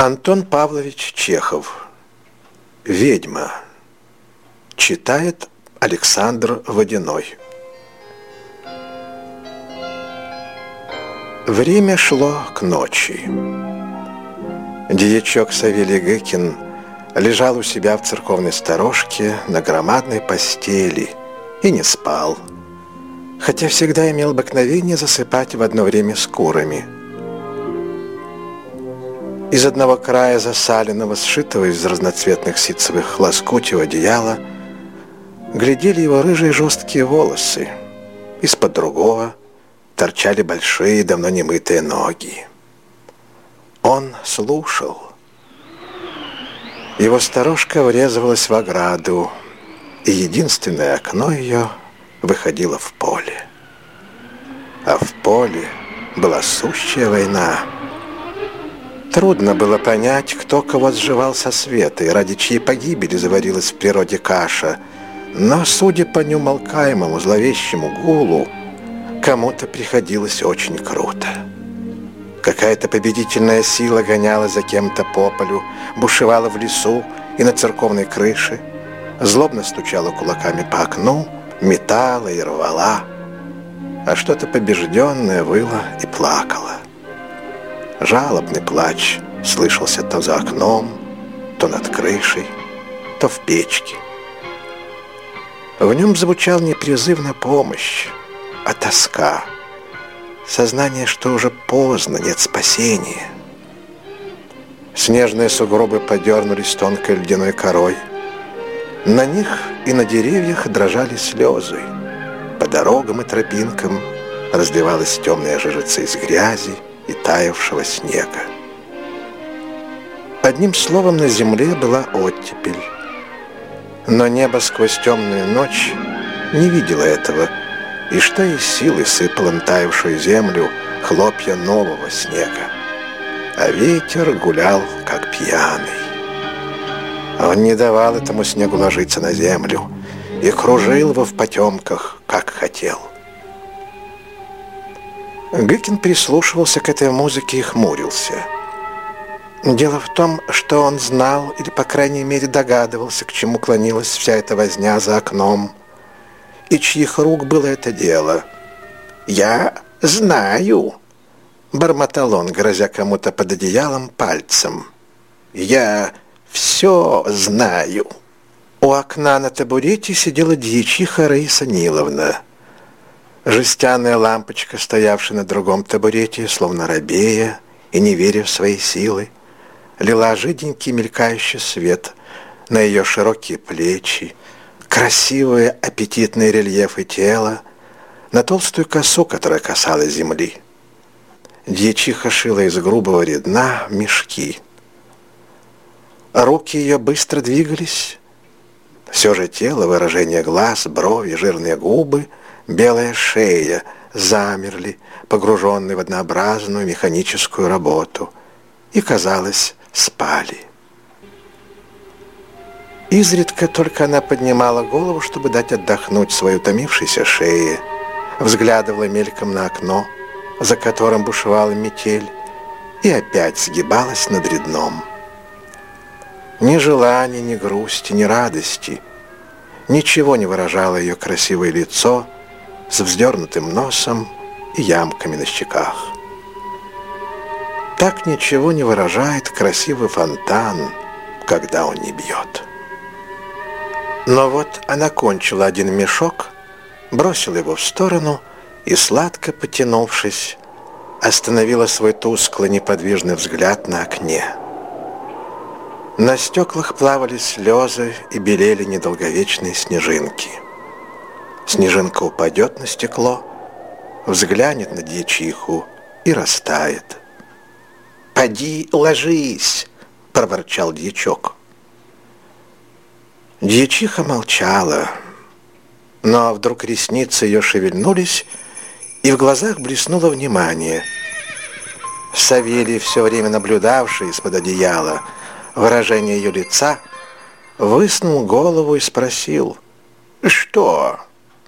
Антон Павлович Чехов. «Ведьма». Читает Александр Водяной. Время шло к ночи. Дьячок Савелий Гыкин лежал у себя в церковной сторожке на громадной постели и не спал, хотя всегда имел обыкновение засыпать в одно время с курами. Из одного края засаленного, сшитого из разноцветных ситцевых лоскутьев одеяла глядели его рыжие жесткие волосы. Из-под другого торчали большие, давно немытые ноги. Он слушал. Его сторожка врезывалась в ограду, и единственное окно ее выходило в поле. А в поле была сущая война. Трудно было понять, кто кого сживал со света и ради чьей погибели заварилась в природе каша, но, судя по неумолкаемому зловещему гулу, кому-то приходилось очень круто. Какая-то победительная сила гоняла за кем-то по полю, бушевала в лесу и на церковной крыше, злобно стучала кулаками по окну, метала и рвала, а что-то побежденное выло и плакало. Жалобный плач слышался то за окном, то над крышей, то в печке. В нем звучал не призыв на помощь, а тоска, сознание, что уже поздно, нет спасения. Снежные сугробы подернулись тонкой ледяной корой. На них и на деревьях дрожали слезы. По дорогам и тропинкам разливалась темная жижица из грязи и таявшего снега. Одним словом, на земле была оттепель. Но небо сквозь темную ночь не видело этого, и что из силы сыпало на таявшую землю хлопья нового снега. А ветер гулял, как пьяный. Он не давал этому снегу ложиться на землю и кружил его в потемках, как хотел. Гыкин прислушивался к этой музыке и хмурился. Дело в том, что он знал, или, по крайней мере, догадывался, к чему клонилась вся эта возня за окном, и чьих рук было это дело. «Я знаю», — бормотал он, грозя кому-то под одеялом пальцем. «Я все знаю». У окна на табурете сидела дьячиха Раиса Ниловна. Жестяная лампочка, стоявшая на другом табурете, словно робея и не веря в свои силы, лила жиденький мелькающий свет на ее широкие плечи, красивые аппетитные рельефы тела, на толстую косу, которая касалась земли. Дьячиха шила из грубого редна мешки. Руки ее быстро двигались. Все же тело, выражение глаз, брови, жирные губы, белая шея замерли, погруженные в однообразную механическую работу, и, казалось, спали. Изредка только она поднимала голову, чтобы дать отдохнуть своей утомившейся шее, взглядывала мельком на окно, за которым бушевала метель, и опять сгибалась над редном. Ни желания, ни грусти, ни радости, ничего не выражало ее красивое лицо с вздернутым носом и ямками на щеках. Так ничего не выражает красивый фонтан, когда он не бьет. Но вот она кончила один мешок, бросила его в сторону и, сладко потянувшись, остановила свой тусклый неподвижный взгляд на окне. На стеклах плавали слезы и белели недолговечные снежинки. Снежинка упадет на стекло, взглянет на дьячиху и растает. «Поди ложись!» — проворчал дьячок. Дьячиха молчала, но вдруг ресницы ее шевельнулись, и в глазах блеснуло внимание. Савелий, все время наблюдавший из-под одеяла выражение ее лица, высунул голову и спросил: «Что?»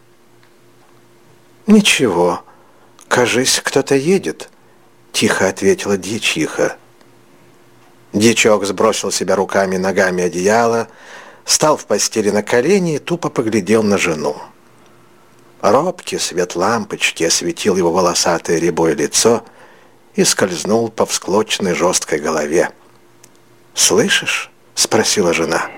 «Ничего, кажись, кто-то едет», — тихо ответила дьячиха. Дьячок сбросил себя руками и ногами одеяло, встал в постели на колени и тупо поглядел на жену. Робкий свет лампочки осветил его волосатое рябое лицо и скользнул по всклоченной жесткой голове. «Слышишь?» — спросила жена.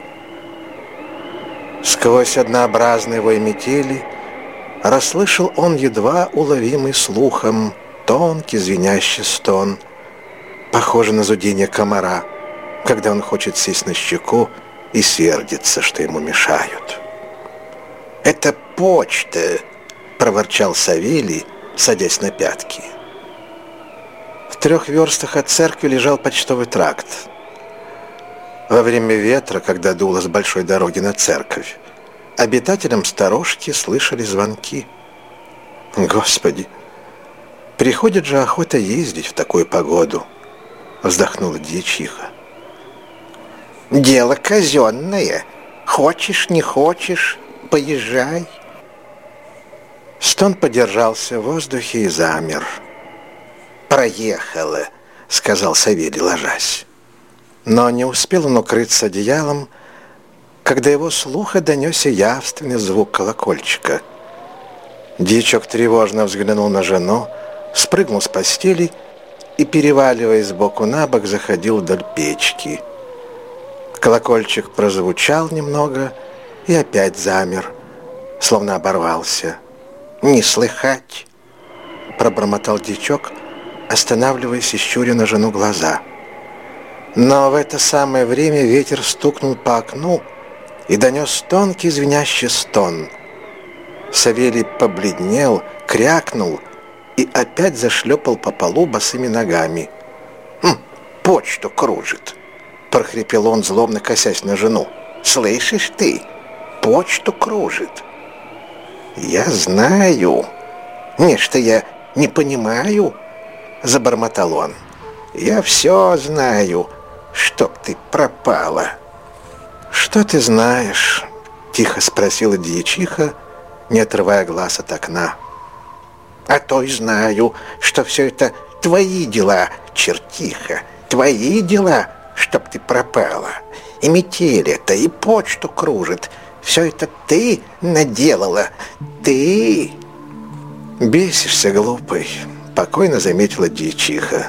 Сквозь однообразный вой метели расслышал он едва уловимый слухом тонкий звенящий стон, похожий на зудение комара, когда он хочет сесть на щеку и сердится, что ему мешают. «Это почта!» — проворчал Савелий, садясь на пятки. В 3 верстах от церкви лежал почтовый тракт. Во время ветра, когда дуло с большой дороги на церковь, обитателям сторожки слышали звонки. «Господи, приходит же охота ездить в такую погоду!» — вздохнула дьячиха. «Дело казенное. Хочешь, не хочешь, поезжай». Стон подержался в воздухе и замер. «Проехала», — сказал Савелий, ложась. Но не успел он укрыться одеялом, когда его слуха донесся явственный звук колокольчика. Дьячок тревожно взглянул на жену, спрыгнул с постели и, переваливаясь сбоку на бок, заходил вдоль печки. Колокольчик прозвучал немного и опять замер, словно оборвался. «Не слыхать!» — пробормотал дьячок, останавливаясь и щуря на жену глаза. Но в это самое время ветер стукнул по окну и донес тонкий звенящий стон. Савелий побледнел, крякнул и опять зашлепал по полу босыми ногами. «Почту кружит!» — прохрипел он, злобно косясь на жену. «Слышишь ты? Почту кружит!» «Я знаю. Нечто я не понимаю!» — забормотал он. «Я все знаю, чтоб ты пропала». «Что ты знаешь?» — тихо спросила дьячиха, не отрывая глаз от окна. «А то и знаю, что все это твои дела, чертиха, твои дела, чтоб ты пропала. И метель это, и почту кружит. Все это ты наделала, ты!» «Бесишься, глупый», — покойно заметила дьячиха.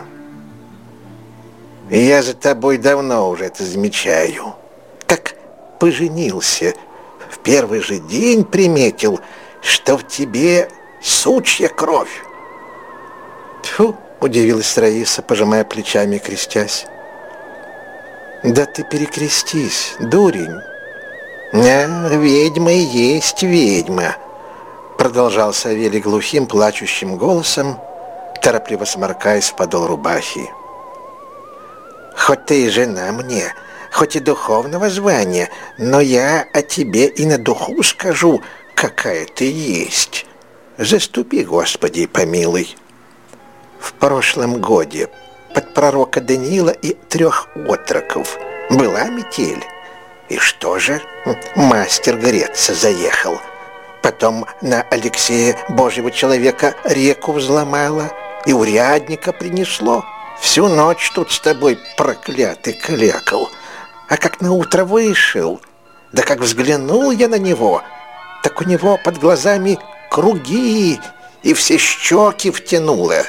«Я за тобой давно уже это замечаю. Как поженился, в первый же день приметил, что в тебе сучья кровь». «Тьфу!» — удивилась Раиса, пожимая плечами и крестясь. «Да ты перекрестись, дурень!» «Ведьма и есть ведьма», — продолжал Савелий глухим, плачущим голосом, торопливо сморкаясь в подол рубахи. «Хоть ты и жена мне, хоть и духовного звания, но я о тебе и на духу скажу, какая ты есть. Заступи, Господи, помилуй. В прошлом годе под пророка Даниила и 3 отроков была метель. И что же? Мастер греться заехал. Потом на Алексея, Божьего человека, реку взломала и урядника принесло. Всю ночь тут с тобой проклятый калякал. А как наутро вышел, да как взглянул я на него, так у него под глазами круги и все щеки втянуло.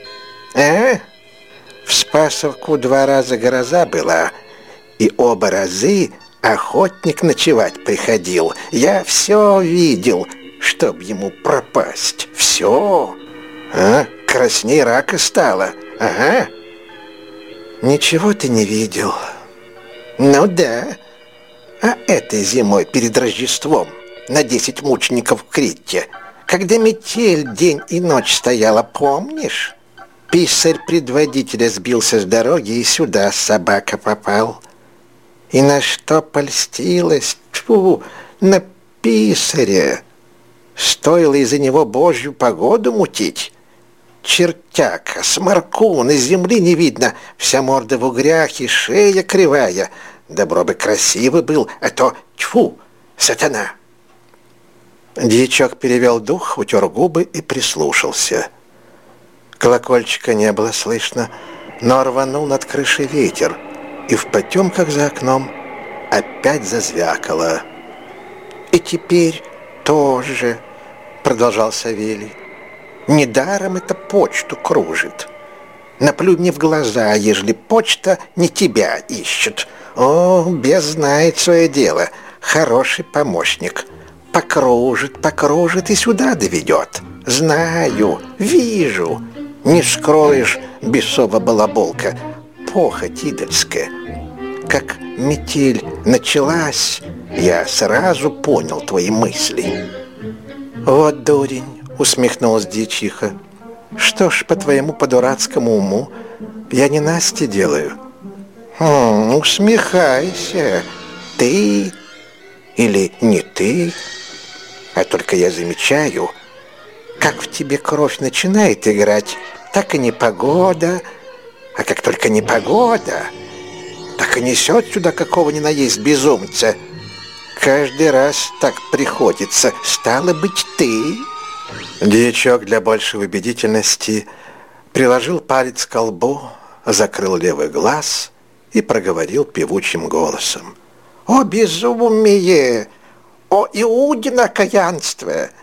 В Спасовку 2 раза гроза была, и оба разы охотник ночевать приходил. Я все видел, чтоб ему пропасть. Все. Красней рака стало. Ага. Ничего ты не видел. Ну да. А этой зимой перед Рождеством на 10 мучеников в Крите, когда метель день и ночь стояла, помнишь? Писарь предводителя сбился с дороги, и сюда собака попал. И на что польстилась? Тьфу, на писаря. Стоило из-за него Божью погоду мутить. Чертяка, сморкун, из земли не видно, вся морда в угрях и шея кривая. Добро бы красивый был, а то тьфу, сатана. Дьячок перевел дух, утер губы и прислушался. Колокольчика не было слышно, но рванул над крышей ветер. и в потемках за окном опять зазвякало. «И теперь тоже», — продолжал Савелий, — «недаром это почту кружит. Наплюй мне в глаза, ежели почта не тебя ищет. О, бес знает свое дело, хороший помощник. Покружит и сюда доведет. Знаю, вижу, не скроешь, бесова балаболка, похоть идольская. Как метель началась, я сразу понял твои мысли». «Вот дурень», — усмехнулась дьячиха. «Что ж, по твоему по-дурацкому уму я не Насте делаю». «Усмехайся, ты или не ты, а только я замечаю, как в тебе кровь начинает играть, так и непогода, а как только непогода, так и несет сюда какого ни на есть безумца. Каждый раз так приходится, стало быть, ты». Дьячок для большей убедительности приложил палец к колбу, закрыл левый глаз и проговорил певучим голосом: «О безумие! О Иудино окаянство!